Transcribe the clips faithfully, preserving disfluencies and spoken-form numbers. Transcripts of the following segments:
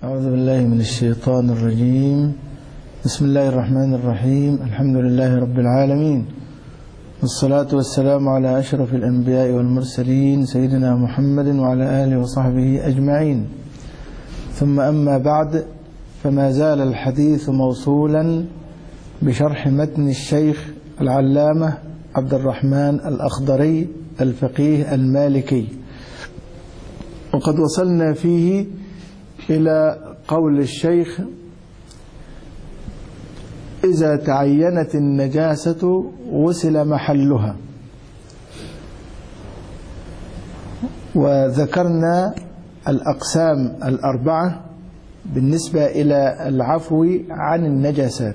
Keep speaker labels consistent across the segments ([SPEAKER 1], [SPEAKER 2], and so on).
[SPEAKER 1] أعوذ بالله من الشيطان الرجيم. بسم الله الرحمن الرحيم. الحمد لله رب العالمين، والصلاة والسلام على أشرف الأنبياء والمرسلين سيدنا محمد وعلى آله وصحبه أجمعين. ثم أما بعد، فما زال الحديث موصولا بشرح متن الشيخ العلامة عبد الرحمن الأخضري الفقيه المالكي، وقد وصلنا فيه إلى قول الشيخ: إذا تعينت النجاسة غسل محلها. وذكرنا الأقسام الأربعة بالنسبة إلى العفو عن النجاسات.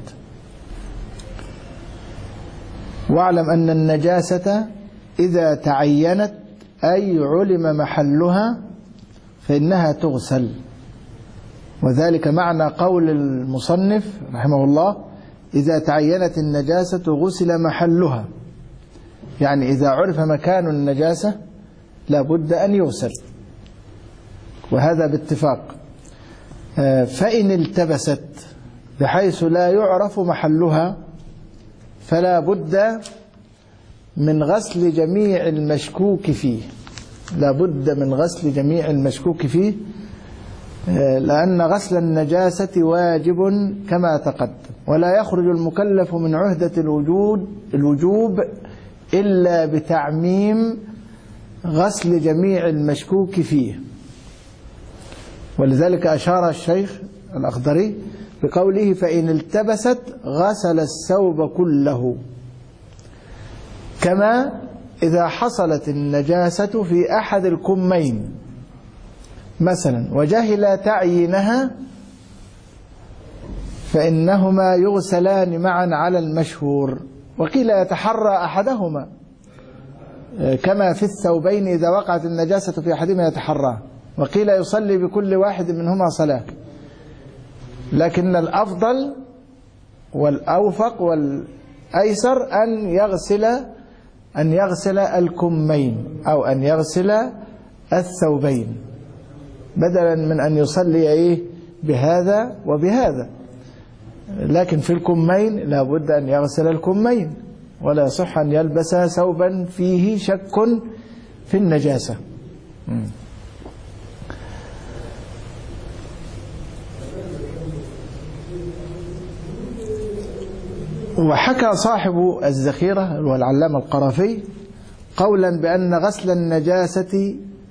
[SPEAKER 1] واعلم أن النجاسة إذا تعينت أي علم محلها فإنها تغسل، وذلك معنى قول المصنف رحمه الله: إذا تعينت النجاسة غسل محلها، يعني إذا عرف مكان النجاسة لابد أن يغسل، وهذا باتفاق. فإن التبست بحيث لا يعرف محلها فلا بد من غسل جميع المشكوك فيه، لا بد من غسل جميع المشكوك فيه، لأن غسل النجاسة واجب كما تقدم، ولا يخرج المكلف من عهدة الوجود الوجوب إلا بتعميم غسل جميع المشكوك فيه. ولذلك أشار الشيخ الأخضري بقوله: فإن التبست غسل الثوب كله. كما إذا حصلت النجاسة في أحد الكمين مثلا وجهل تعيينها فإنهما يغسلان معا على المشهور، وقيل يتحرى أحدهما، كما في الثوبين إذا وقعت النجاسة في أحدهما يتحراه، وقيل يصلي بكل واحد منهما صلاة. لكن الأفضل والأوفق والأيسر أن يغسل أن يغسل الكمين أو أن يغسل الثوبين، بدلا من أن يصلي إيه بهذا وبهذا. لكن في الكمين لا بد أن يغسل الكمين، ولا يصح أن يلبس ثوبا فيه شك في النجاسة. وحكى صاحب الذخيرة والعلامة القرافي قولا بأن غسل النجاسة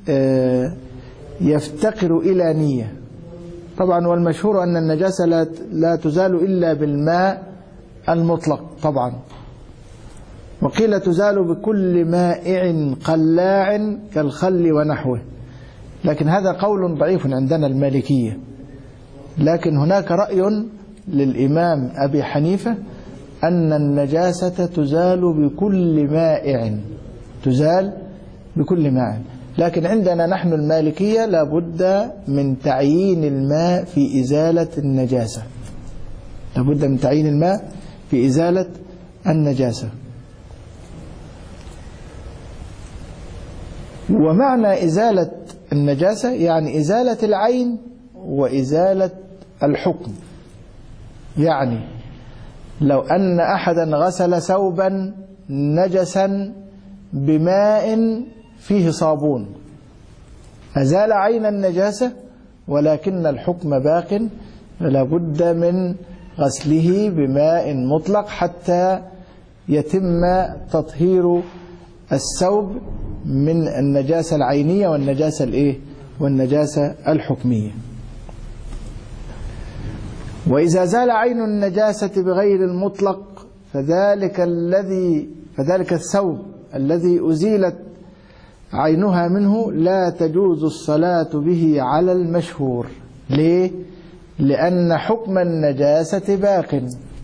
[SPEAKER 1] يفتقر إلى نية. طبعا والمشهور أن النجاسة لا تزال إلا بالماء المطلق طبعا، وقيل تزال بكل مائع قلاع كالخل ونحوه، لكن هذا قول ضعيف عندنا المالكية. لكن هناك رأي للإمام أبي حنيفة أن النجاسة تزال بكل مائع، تزال بكل ماء. لكن عندنا نحن المالكية لا بد من تعيين الماء في إزالة النجاسة، لا بد من تعيين الماء في إزالة النجاسة. ومعنى إزالة النجاسة يعني إزالة العين وإزالة الحكم. يعني لو أن أحدا غسل ثوبا نجسا بماء فيه صابون أزال عين النجاسة، ولكن الحكم باق، فلا بد من غسله بماء مطلق حتى يتم تطهير الثوب من النجاسة العينية والنجاسة الإيه؟ والنجاسة الحكمية. وإذا زال عين النجاسة بغير المطلق فذلك الذي فذلك الثوب الذي أزيلت عينها منه لا تجوز الصلاة به على المشهور. ليه؟ لأن حكم النجاسة باق،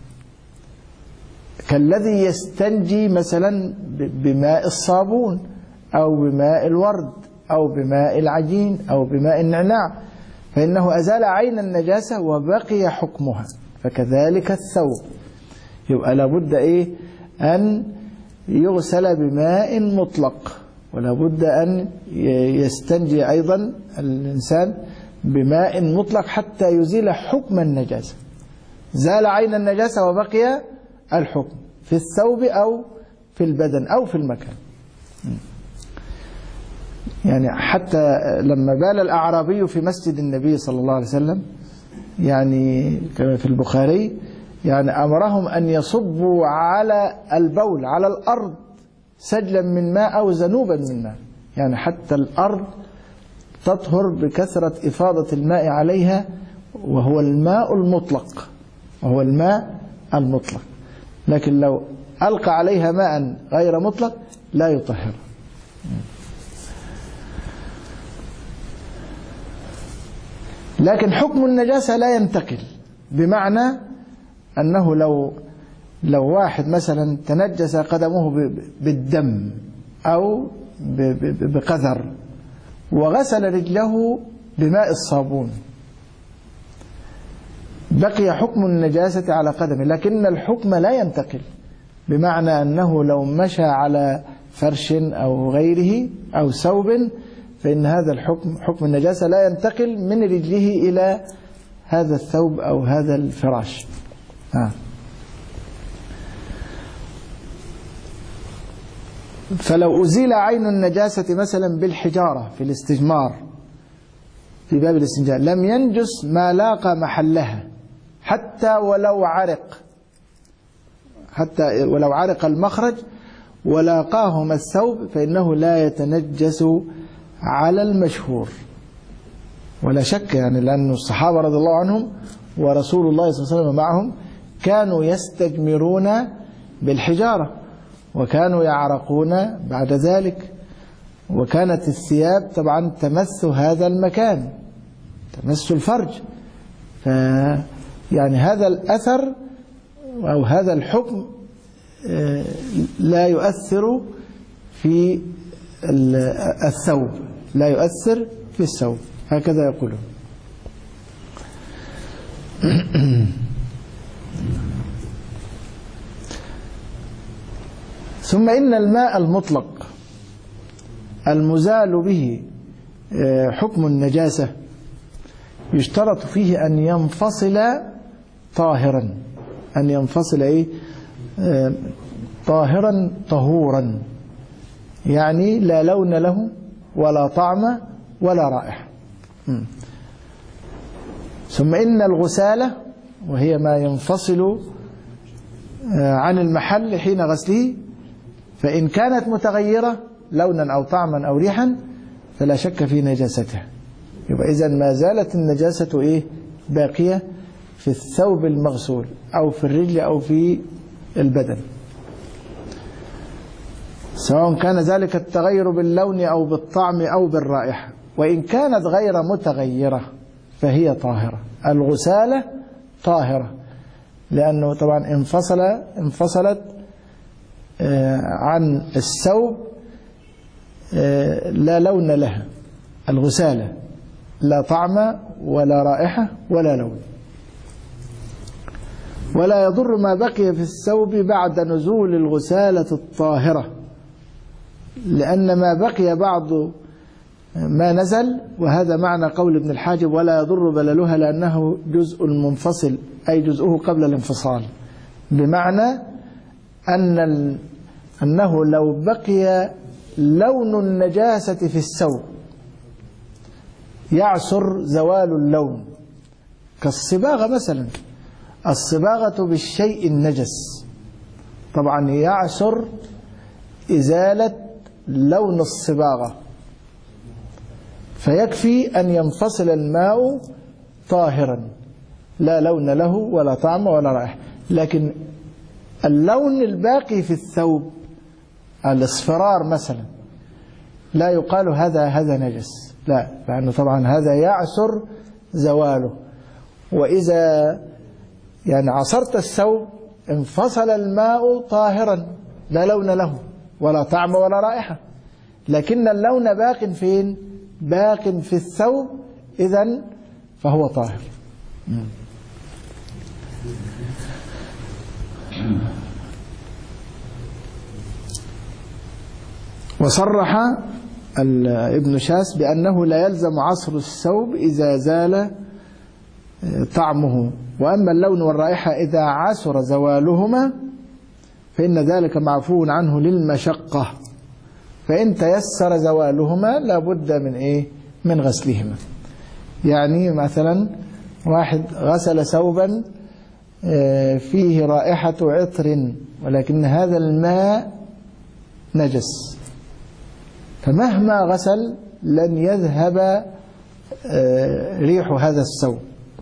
[SPEAKER 1] كالذي يستنجي مثلا بماء الصابون أو بماء الورد أو بماء العجين أو بماء النعناع، فإنه أزال عين النجاسة وبقي حكمها. فكذلك الثوب يبقى لابد إيه أن يغسل بماء مطلق، ولا بد أن يستنجي أيضا الإنسان بماء مطلق حتى يزيل حكم النجاسة. زال عين النجاسة وبقي الحكم في الثوب أو في البدن أو في المكان. يعني حتى لما بال الأعرابي في مسجد النبي صلى الله عليه وسلم، يعني كما في البخاري، يعني أمرهم أن يصبوا على البول على الأرض سجلا من ماء أو ذنوبا من ماء، يعني حتى الأرض تطهر بكثرة إفاضة الماء عليها، وهو الماء المطلق، وهو الماء المطلق. لكن لو ألقى عليها ماء غير مطلق لا يطهر. لكن حكم النجاسة لا ينتقل، بمعنى أنه لو لو واحد مثلا تنجس قدمه بالدم أو بقذر وغسل رجله بماء الصابون، بقي حكم النجاسة على قدمه، لكن الحكم لا ينتقل، بمعنى أنه لو مشى على فرش أو غيره أو ثوب فإن هذا الحكم حكم النجاسة لا ينتقل من رجله إلى هذا الثوب أو هذا الفراش. آه. فلو أزيل عين النجاسة مثلا بالحجارة في الاستجمار في باب الاستنجاء لم ينجس ما لاقى محلها، حتى ولو عرق حتى ولو عرق المخرج ولاقاهما الثوب فإنه لا يتنجس على المشهور. ولا شك يعني، لأن الصحابة رضي الله عنهم ورسول الله صلى الله عليه وسلم معهم كانوا يستجمرون بالحجارة، وكانوا يعرقون بعد ذلك، وكانت الثياب طبعا تمس هذا المكان، تمس الفرج، ف يعني هذا الأثر أو هذا الحكم لا يؤثر في الثوب، لا يؤثر في الثوب، هكذا يقولون. ثم إن الماء المطلق المزال به حكم النجاسة يشترط فيه أن ينفصل طاهرا، أن ينفصل إيه؟ طاهرا طهورا، يعني لا لون له ولا طعم ولا رائحة. ثم إن الغسالة وهي ما ينفصل عن المحل حين غسله، فإن كانت متغيرة لونا أو طعما أو ريحا فلا شك في نجاستها. يبقى إذن ما زالت النجاسة إيه؟ باقية في الثوب المغسول أو في الرجل أو في البدن، سواء كان ذلك التغير باللون أو بالطعم أو بالرائحة. وإن كانت غير متغيرة فهي طاهرة. الغسالة طاهرة لأنه طبعا انفصل انفصلت عن الثوب، لا لون لها الغسالة، لا طعم ولا رائحة ولا لون. ولا يضر ما بقي في الثوب بعد نزول الغسالة الطاهرة، لأن ما بقي بعض ما نزل، وهذا معنى قول ابن الحاجب ولا يضر بللها لأنه جزء منفصل، أي جزءه قبل الانفصال، بمعنى أن أنه لو بقي لون النجاسة في الثوب يعسر زوال اللون، كالصباغة مثلا، الصباغة بالشيء النجس طبعا يعسر إزالة لون الصباغة، فيكفي أن ينفصل الماء طاهرا لا لون له ولا طعم ولا رائحة. لكن اللون الباقي في الثوب الاصفرار مثلا لا يقال هذا هذا نجس، لا، لأنه طبعا هذا يعسر زواله. وإذا يعني عصرت الثوب انفصل الماء طاهرا لا لون له ولا طعم ولا رائحة، لكن اللون باق فين؟ باق في الثوب، إذن فهو طاهر. وصرح ابن شاس بأنه لا يلزم عصر الثوب إذا زال طعمه، وأما اللون والرائحة إذا عسر زوالهما فإن ذلك معفو عنه للمشقة، فإن تيسر زوالهما لابد من إيه؟ من غسلهما. يعني مثلا واحد غسل ثوبا فيه رائحة عطر ولكن هذا الماء نجس، فمهما غسل لن يذهب ريح هذا الثوب.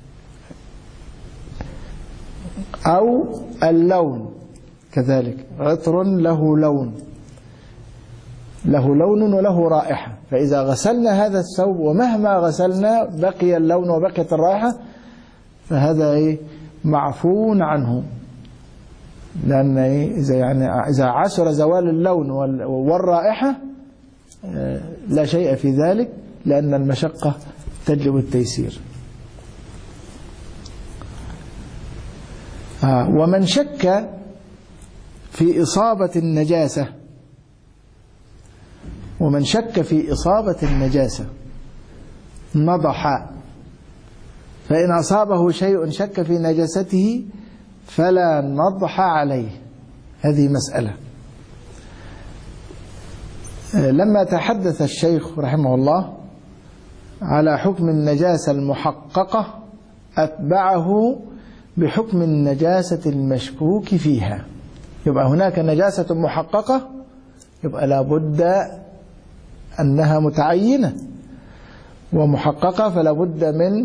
[SPEAKER 1] أو اللون كذلك، عطر له لون له لون وله رائحة، فإذا غسلنا هذا الثوب ومهما غسلنا بقي اللون وبقيت الرائحة فهذا إيه؟ معفو عنه، لأن إيه؟ إذا يعني إذا عسر زوال اللون والرائحة لا شيء في ذلك، لأن المشقة تجلب التيسير. آه ومن شك في إصابة النجاسة ومن شك في إصابة النجاسة نضح، فإن أصابه شيء شك في نجاسته فلا نضح عليه. هذه مسألة. لما تحدث الشيخ رحمه الله على حكم النجاسة المحققة أتبعه بحكم النجاسة المشكوك فيها. يبقى هناك نجاسة محققة، يبقى لابد أنها متعينة ومحققة، فلا بد من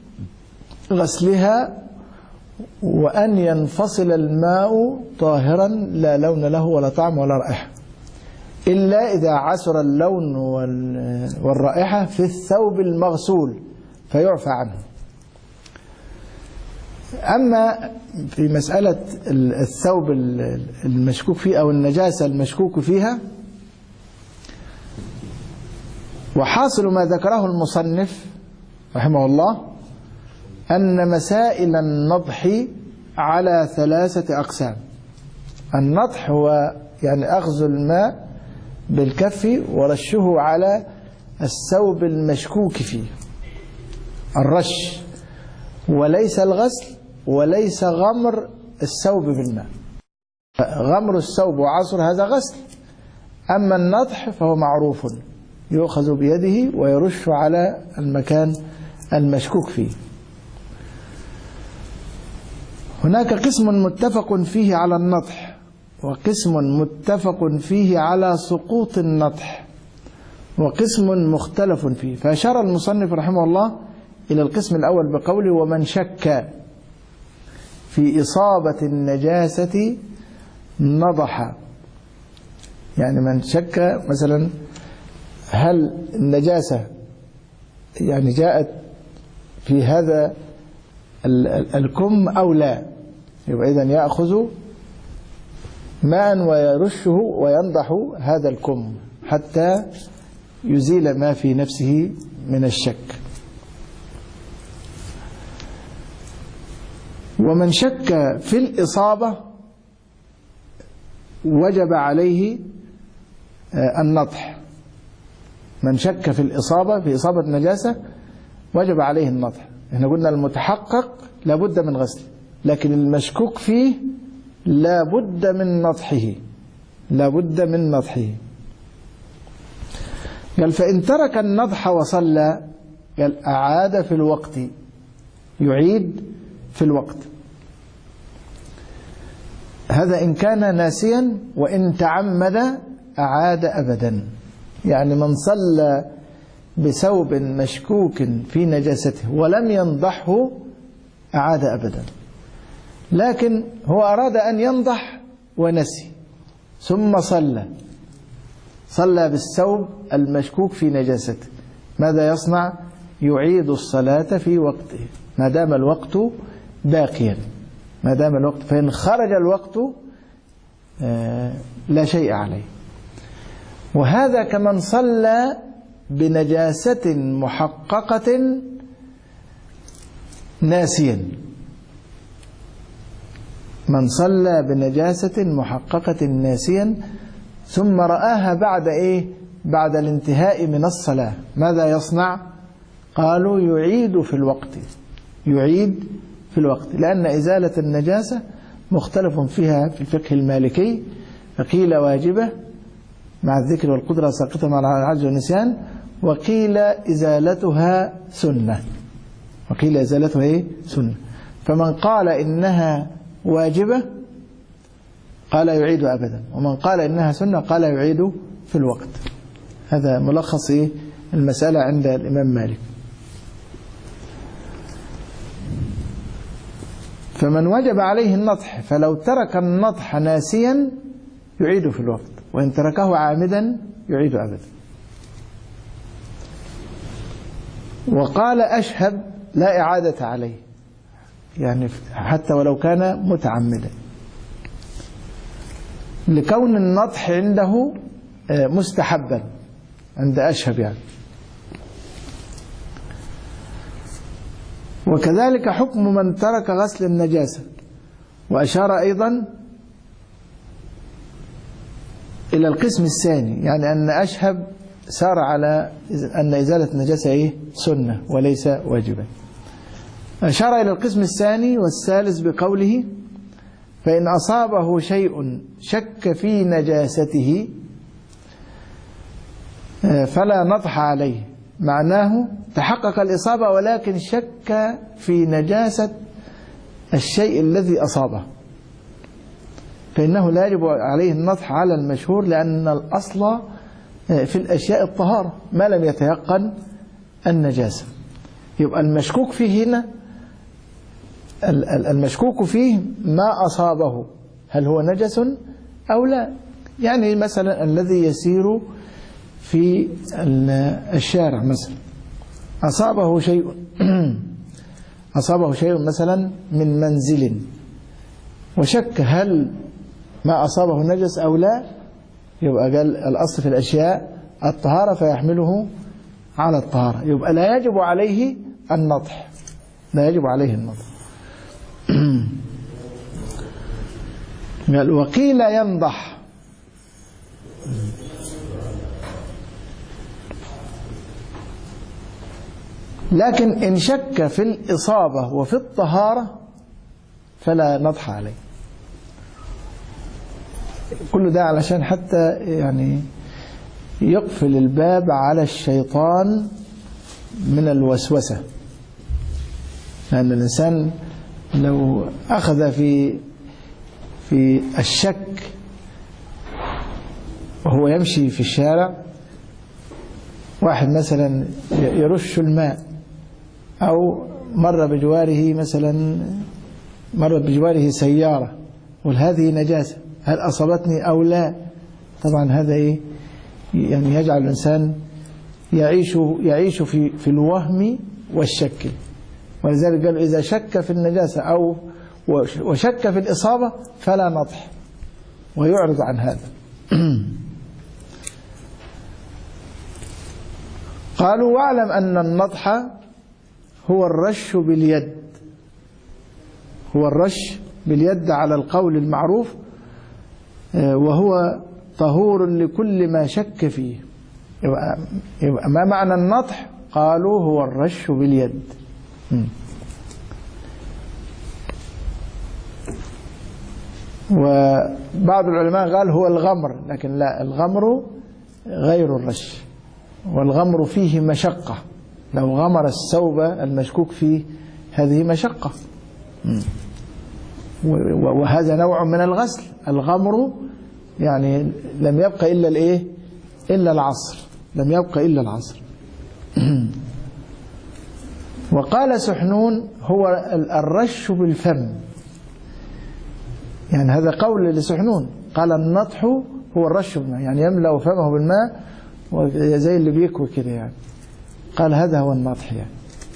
[SPEAKER 1] غسلها وأن ينفصل الماء طاهرا لا لون له ولا طعم ولا رائحة، إلا إذا عسر اللون والرائحة في الثوب المغسول فيعفى عنه. أما في مسألة الثوب المشكوك فيه أو النجاسة المشكوك فيها، وحاصل ما ذكره المصنف رحمه الله أن مسائل النضح على ثلاثة أقسام. النضح هو يعني أخذ الماء بالكف ورشه على الثوب المشكوك فيه، الرش، وليس الغسل وليس غمر الثوب بالماء. غمر الثوب وعصر هذا غسل، أما النضح فهو معروف، يؤخذ بيده ويرش على المكان المشكوك فيه. هناك قسم متفق فيه على النضح، وقسم متفق فيه على سقوط النضح، وقسم مختلف فيه. فأشار المصنف رحمه الله إلى القسم الأول بقوله ومن شك في إصابة النجاسة نضح. يعني من شك مثلا هل النجاسة يعني جاءت في هذا الكم أو لا، يبقى إذن يأخذ ماء ويرشه وينضح هذا الكم حتى يزيل ما في نفسه من الشك. ومن شك في الإصابة وجب عليه النضح. من شك في الإصابة في إصابة النجاسة وجب عليه النضح. احنا قلنا المتحقق لابد من غسل، لكن المشكوك فيه لابد من نضحه، لابد من نضحه. قال فإن ترك النضح وصلى قال أعاد في الوقت، يعيد في الوقت. هذا إن كان ناسيا، وإن تعمد أعاد أبدا. يعني من صلى بثوب مشكوك في نجاسته ولم ينضحه أعاد أبدا. لكن هو أراد أن ينضح ونسي ثم صلى صلى بالثوب المشكوك في نجاسته، ماذا يصنع؟ يعيد الصلاة في وقته ما دام الوقت باقيا، ما دام الوقت. فإن خرج الوقت لا شيء عليه. وهذا كمن صلى بنجاسة محققة ناسيا. من صلى بنجاسة محققة ناسيا ثم رآها بعد إيه؟ بعد الانتهاء من الصلاة ماذا يصنع؟ قالوا يعيد في الوقت، يعيد في الوقت، لأن إزالة النجاسة مختلف فيها في الفقه المالكي، فقيل واجبة مع الذكر والقدرة ساقطة مع العجز والنسيان، وقيل إزالتها سنة، وقيل إزالتها إيه؟ سنة. فمن قال إنها واجبة قال يعيد أبدا، ومن قال إنها سنة قال يعيد في الوقت. هذا ملخص إيه؟ المسألة عند الإمام مالك. فمن وجب عليه النطح فلو ترك النطح ناسيا يعيد في الوقت، وإن تركه عامدا يعيد أبدا. وقال أشهب لا إعادة عليه، يعني حتى ولو كان متعمدا، لكون النطح عنده مستحبا عند أشهب يعني. وكذلك حكم من ترك غسل النجاسة. وأشار أيضا إلى القسم الثاني، يعني أن أشهب سار على أن إزالة النجاسة إيه؟ سنة وليس واجبا. أشار إلى القسم الثاني والثالث بقوله فإن أصابه شيء شك في نجاسته فلا نطح عليه، معناه تحقق الإصابة ولكن شك في نجاسة الشيء الذي أصابه، فإنه لا يجب عليه النطح على المشهور، لأن الأصل في الأشياء الطهارة ما لم يتيقن النجاسة. يبقى المشكوك فيه هنا، المشكوك فيه ما أصابه هل هو نجس أو لا. يعني مثلا الذي يسير في الشارع مثلا أصابه شيء أصابه شيء مثلا من منزل وشك هل ما أصابه نجس أو لا، يبقى قال الأصل في الأشياء الطهارة فيحمله على الطهارة، يبقى لا يجب عليه النطح، لا يجب عليه النطح. قال وقيل ينضح، لكن إن شك في الإصابة وفي الطهارة فلا نضح عليه. كل ده علشان حتى يعني يقفل الباب على الشيطان من الوسوسة، لأن الإنسان لو أخذ في في الشك وهو يمشي في الشارع، واحد مثلا يرش الماء أو مر بجواره مثلا مر بجواره سيارة وهذه نجاسة، هل أصابتني أو لا؟ طبعا هذا إيه؟ يعني يجعل الإنسان يعيش يعيش في في الوهم والشك. ولذلك قالوا إذا شك في النجاسة أو وشك في الإصابة فلا نطح، ويعرض عن هذا. قالوا واعلم أن النطح هو الرش باليد، هو الرش باليد على القول المعروف، وهو طهور لكل ما شك فيه. يبقى, يبقى ما معنى النطح؟ قالوا هو الرش باليد. وبعض العلماء قال هو الغمر، لكن لا، الغمر غير الرش، والغمر فيه مشقة، لو غمر الثوب المشكوك فيه هذه مشقة، وهذا نوع من الغسل. الغمر يعني لم يبقى إلا الإيه؟ إلا العصر، لم يبقى إلا العصر. وقال سحنون هو الرش بالفم، يعني هذا قول لسحنون، قال النطح هو الرش بالماء، يعني يملأ فمه بالماء زي اللي بيكوي كده، يعني قال هذا هو النطح يعني.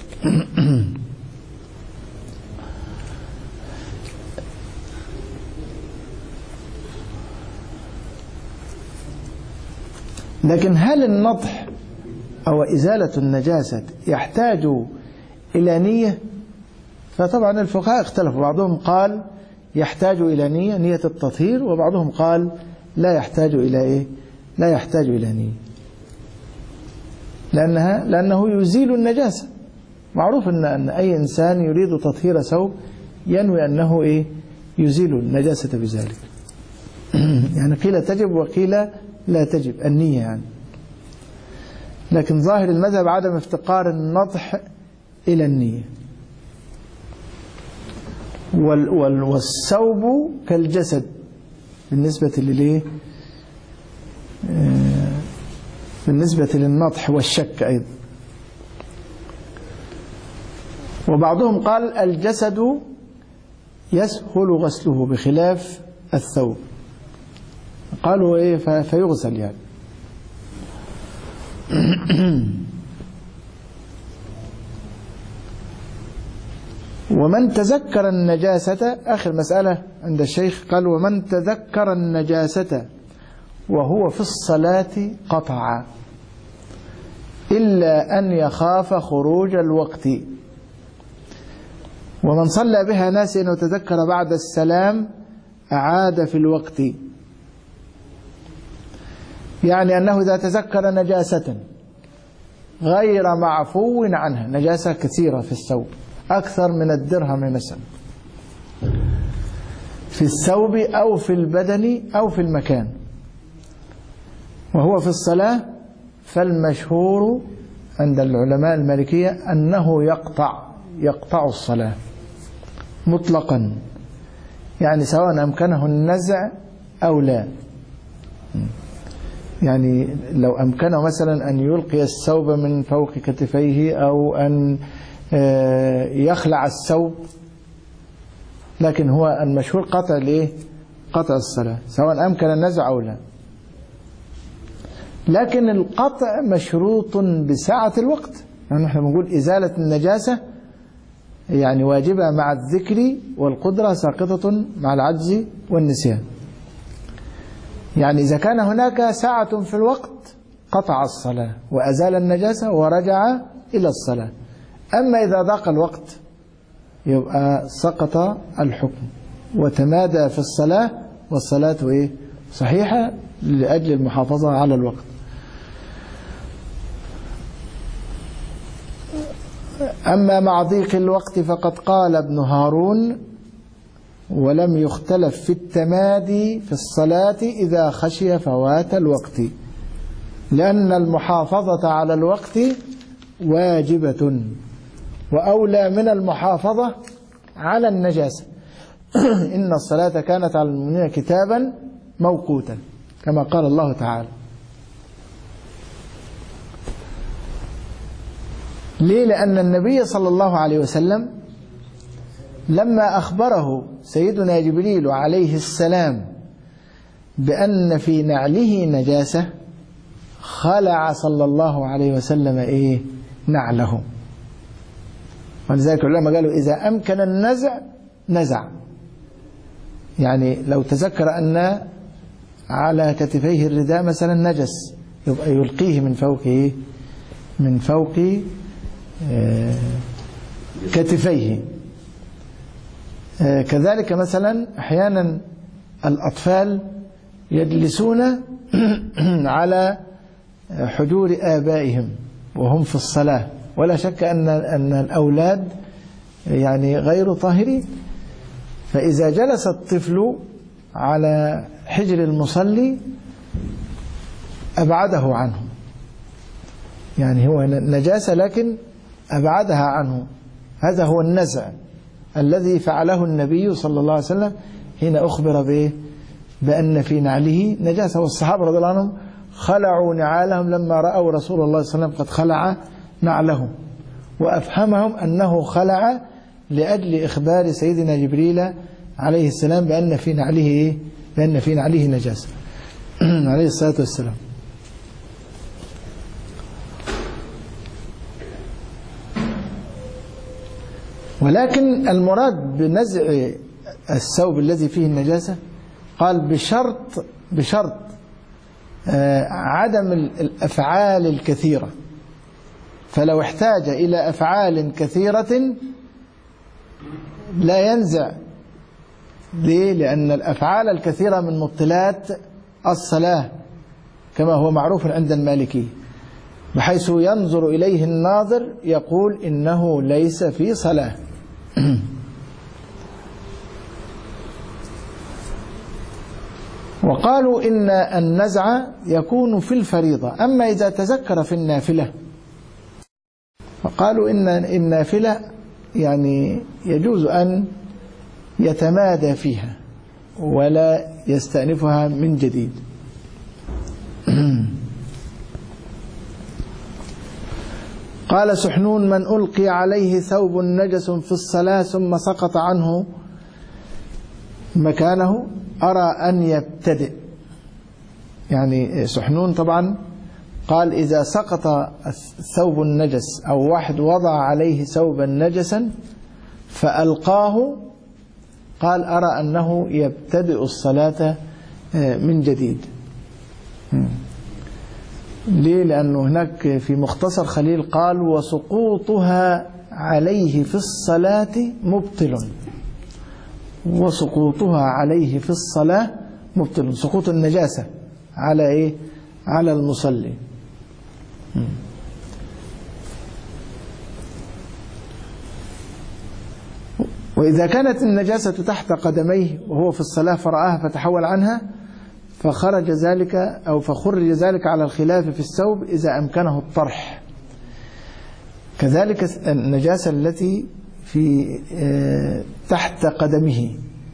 [SPEAKER 1] لكن هل النطح أو إزالة النجاسة يحتاج إلى نية؟ فطبعا الفقهاء اختلفوا، بعضهم قال يحتاج إلى نية، نية التطهير، وبعضهم قال لا يحتاج إلى إيه؟ لا يحتاج إلى نية. لأنها لأنه يزيل النجاسة. معروف أن أن أي إنسان يريد تطهير ثوب ينوي أنه إيه يزيل النجاسة بذلك. يعني قيل تجب وقيل لا تجب النية يعني. لكن ظاهر المذهب عدم افتقار النضح إلى النية. وال وال والثوب كالجسد بالنسبة لليه بالنسبة للنضح والشك أيضا. وبعضهم قال الجسد يسهل غسله بخلاف الثوب، قالوا إيه فيغسل يعني. ومن تذكر النجاسة، آخر مسألة عند الشيخ، قال ومن تذكر النجاسة وهو في الصلاة قطع إلا أن يخاف خروج الوقت. ومن صلى بها ناسيا وتذكر بعد السلام أعاد في الوقت. يعني أنه إذا تذكر نجاسة غير معفو عنها، نجاسة كثيرة في الثوب أكثر من الدرهم مثلا في الثوب أو في البدن أو في المكان، وهو في الصلاة، فالمشهور عند العلماء المالكية أنه يقطع يقطع الصلاة مطلقا، يعني سواء أمكنه النزع أو لا. يعني لو أمكنه مثلا أن يلقي الثوب من فوق كتفيه أو أن يخلع الثوب، لكن هو المشهور قطع ليه قطع الصلاة سواء أمكن النزع أو لا. لكن القطع مشروط بسعة الوقت، يعني نحن بنقول إزالة النجاسة يعني واجبة مع الذكر، والقدرة ساقطة مع العجز والنسيان. يعني إذا كان هناك ساعة في الوقت قطع الصلاة وأزال النجاسة ورجع إلى الصلاة. أما إذا ضاق الوقت يبقى سقط الحكم وتمادى في الصلاة، والصلاة إيه صحيحة لأجل المحافظة على الوقت. أما مع ضيق الوقت فقد قال ابن هارون ولم يختلف في التمادي في الصلاة إذا خشي فوات الوقت، لأن المحافظة على الوقت واجبة وأولى من المحافظة على النجاسة. إن الصلاة كانت على المؤمنين كتابا موقوتا كما قال الله تعالى. ليه؟ لأن النبي صلى الله عليه وسلم لما أخبره سيدنا جبريل عليه السلام بأن في نعله نجاسة خلع صلى الله عليه وسلم إيه نعله. ولذلك العلماء قالوا إذا أمكن النزع نزع، يعني لو تذكر أن على كتفيه الرداء مثلا نجس يبقى يلقيه من فوق إيه من فوق كتفيه. كذلك مثلا أحيانا الأطفال يجلسون على حجور آبائهم وهم في الصلاة، ولا شك أن أن الأولاد يعني غير طاهرين، فإذا جلس الطفل على حجر المصلي أبعده عنه، يعني هو نجاسة لكن أبعدها عنه. هذا هو النزع الذي فعله النبي صلى الله عليه وسلم حين أخبر به بأن في نعله نجاسة. والصحابة رضي الله عنهم خلعوا نعالهم لما رأوا رسول الله صلى الله عليه وسلم قد خلع نعلهم، وأفهمهم أنه خلع لأجل إخبار سيدنا جبريل عليه السلام بأن في نعله إيه؟ بأن في نعله نجاسة عليه الصلاة والسلام. ولكن المراد بنزع الثوب الذي فيه النجاسة قال بشرط بشرط عدم الأفعال الكثيرة، فلو احتاج إلى أفعال كثيرة لا ينزع. ليه؟ لأن الأفعال الكثيرة من مبطلات الصلاة كما هو معروف عند المالكي. بحيث ينظر إليه الناظر يقول إنه ليس في صلاة. وقالوا إن النزع يكون في الفريضة، أما إذا تذكر في النافلة فقالوا إن النافلة يعني يجوز أن يتمادى فيها ولا يستأنفها من جديد. قال سحنون: من ألقي عليه ثوب نجس في الصلاة ثم سقط عنه مكانه أرى أن يبتدئ. يعني سحنون طبعا قال إذا سقط الثوب النجس أو واحد وضع عليه ثوبا نجسا فألقاه، قال أرى أنه يبتدئ الصلاة من جديد. ليه؟ لأنه هناك في مختصر خليل قال: وسقوطها عليه في الصلاة مبطل. وسقوطها عليه في الصلاة مبطل، سقوط النجاسة على إيه؟ على المصلي. وإذا كانت النجاسة تحت قدميه وهو في الصلاة فرآها فتحول عنها فخرج ذلك أو فخرج ذلك على الخلاف في الثوب إذا أمكنه الطرح. كذلك النجاسة التي في تحت قدمه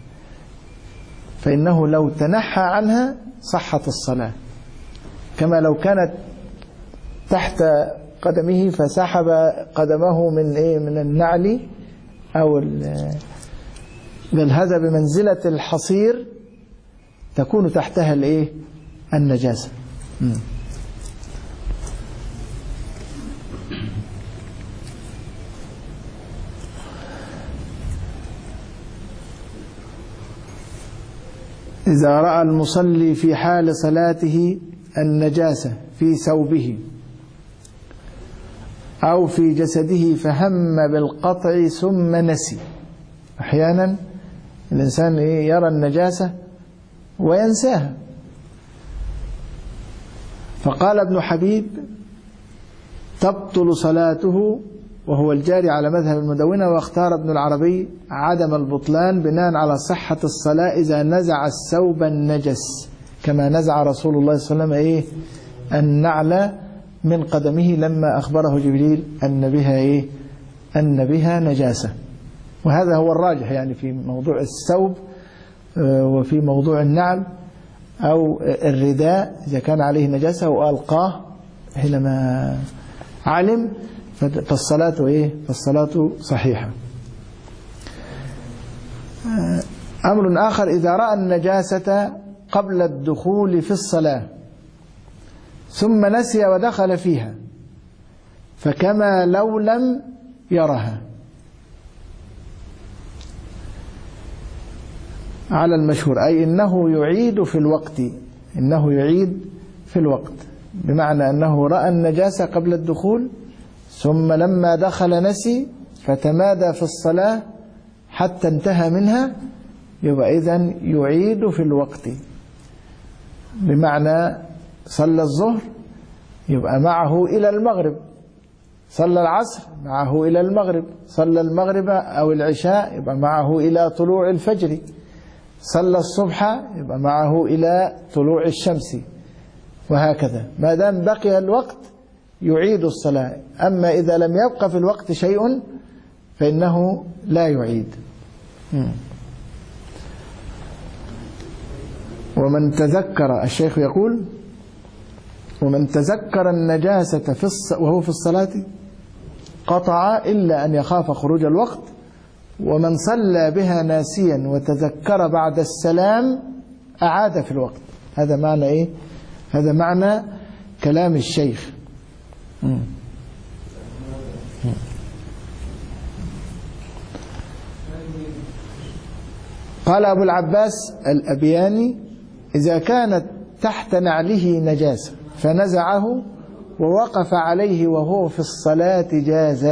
[SPEAKER 1] فإنه لو تنحى عنها صحت الصلاة، كما لو كانت تحت قدمه فسحب قدمه من إيه من النعل أو بل هذا بمنزلة الحصير تكون تحتها الإيه النجاسة. م. إذا رأى المصلي في حال صلاته النجاسة في ثوبه أو في جسده فهم بالقطع ثم نسي. أحيانا الإنسان يرى النجاسة وينساها. فقال ابن حبيب: تبطل صلاته، وهو الجاري على مذهب المدونة. واختار ابن العربي عدم البطلان بناء على صحة الصلاة إذا نزع الثوب النجس، كما نزع رسول الله صلى الله عليه وسلم إيه النعل من قدمه لما أخبره جبريل أن بها إيه أن بها نجاسة. وهذا هو الراجح يعني في موضوع الثوب وفي موضوع النعل أو الرداء إذا كان عليه نجاسة وألقاه حينما علم فالصلاة إيه فالصلاة صحيحة. أمر آخر: إذا رأى النجاسة قبل الدخول في الصلاة ثم نسي ودخل فيها فكما لو لم يرها، على المشهور، أي إنه يعيد في الوقت إنه يعيد في الوقت بمعنى أنه رأى النجاسة قبل الدخول ثم لما دخل نسي فتمادى في الصلاة حتى انتهى منها، يبقى إذن يعيد في الوقت. بمعنى صلى الظهر يبقى معه إلى المغرب، صلى العصر معه إلى المغرب، صلى المغرب أو العشاء يبقى معه إلى طلوع الفجر، صلى الصبح يبقى معه إلى طلوع الشمس، وهكذا ما دام بقي الوقت يعيد الصلاة. أما إذا لم يبقى في الوقت شيء فإنه لا يعيد. ومن تذكر، الشيخ يقول: ومن تذكر النجاسة في الص... وهو في الصلاة قطع إلا أن يخاف خروج الوقت. ومن صلى بها ناسيا وتذكر بعد السلام أعاد في الوقت. هذا معنى إيه؟ هذا معنى كلام الشيخ. م. م. قال أبو العباس الأبياني: إذا كانت تحت نعله نجاسة فنزعه ووقف عليه وهو في الصلاة جاز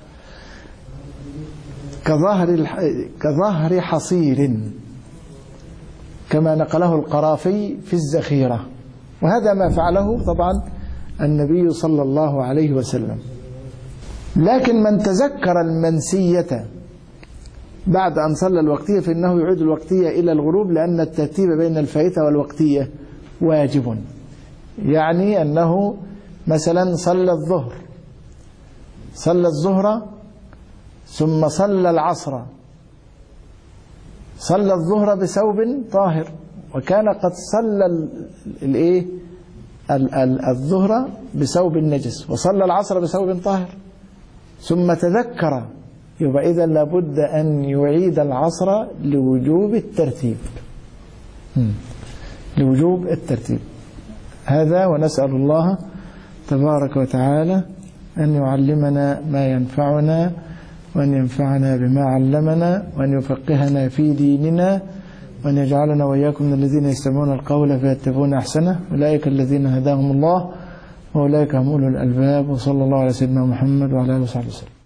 [SPEAKER 1] كظهر كظهر حصير، كما نقله القرافي في الزخيرة. وهذا ما فعله طبعا النبي صلى الله عليه وسلم. لكن من تذكر المنسية بعد أن صلى الوقتية فإنه يعيد الوقتية إلى الغروب، لأن الترتيب بين الفائتة والوقتية واجب. يعني أنه مثلا صلى الظهر صلى الظهر ثم صلى العصر، صلى الظهر بثوب طاهر وكان قد صلى الايه الظهر بثوب نجس، وصلى العصر بثوب طاهر، ثم تذكر، يبقى إذا لابد أن يعيد العصر لوجوب الترتيب لوجوب الترتيب هذا. ونسأل الله تبارك وتعالى أن يعلمنا ما ينفعنا، وأن ينفعنا بما علمنا، وأن يفقهنا في ديننا، وأن يجعلنا وإياكم من الذين يستمعون القول فيتبعون أحسنه، أولئك الذين هداهم الله وأولئك هم أولو الألباب. وصلى الله على سيدنا محمد وعلى آله وصحبه وسلم.